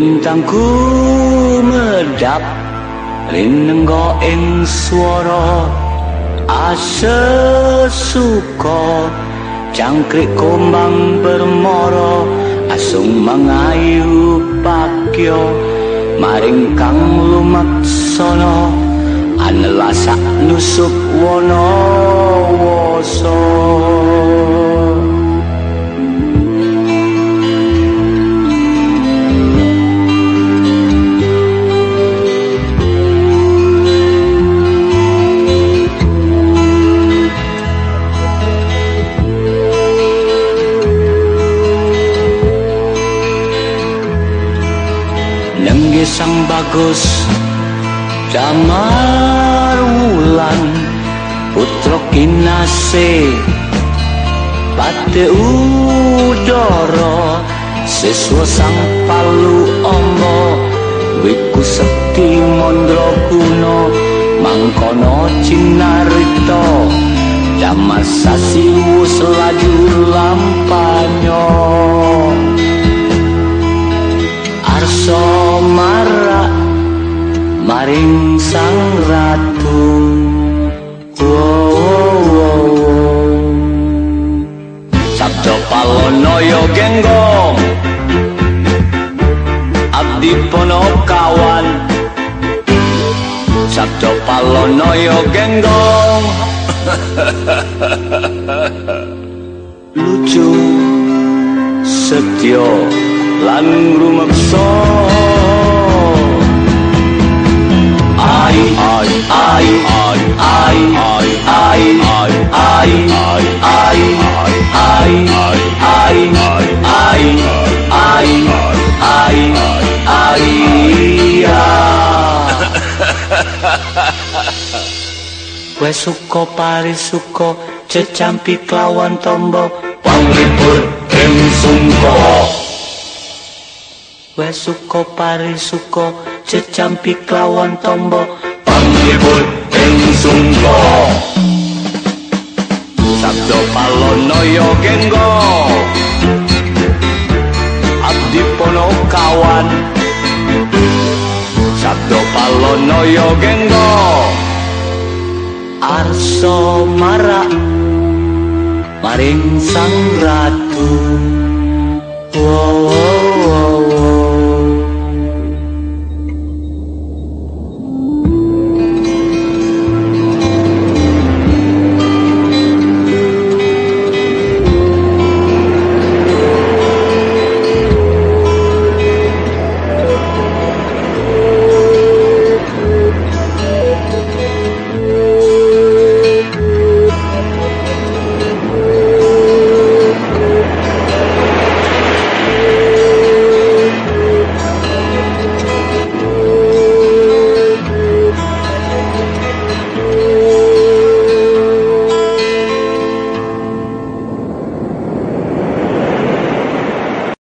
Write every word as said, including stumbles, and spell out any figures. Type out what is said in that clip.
lintangku medap linenggo ing swara asesuka cangkrik kombang bermara asung mangayu pakya maring kang lumaksana anelasak nusuk wana wasa sang bagus damar wulan putra kinase pate udara siswa sang palu amba wiku sekti mandra guna mangkono cinarita damar sasi wus laju lampanya arsa marak maring sang ratu wow, wow, wow. Sabda Palonaya genggong abdi ponokawan Sabda Palonaya genggong lucu setya lan rumeksa ai ai ai ai ai ai ai ai ai ai ai ai ai ai ai ai wes suka parisuka cecampi klawan tombo panglipur ing sungka wes suka parisuka cecampi klawan tombo panglipur ing sungka Sabda Palonaya genggo abdi ponokawan Sabda Palonaya genggo arsa marak maring sang ratu wow, wow, wow.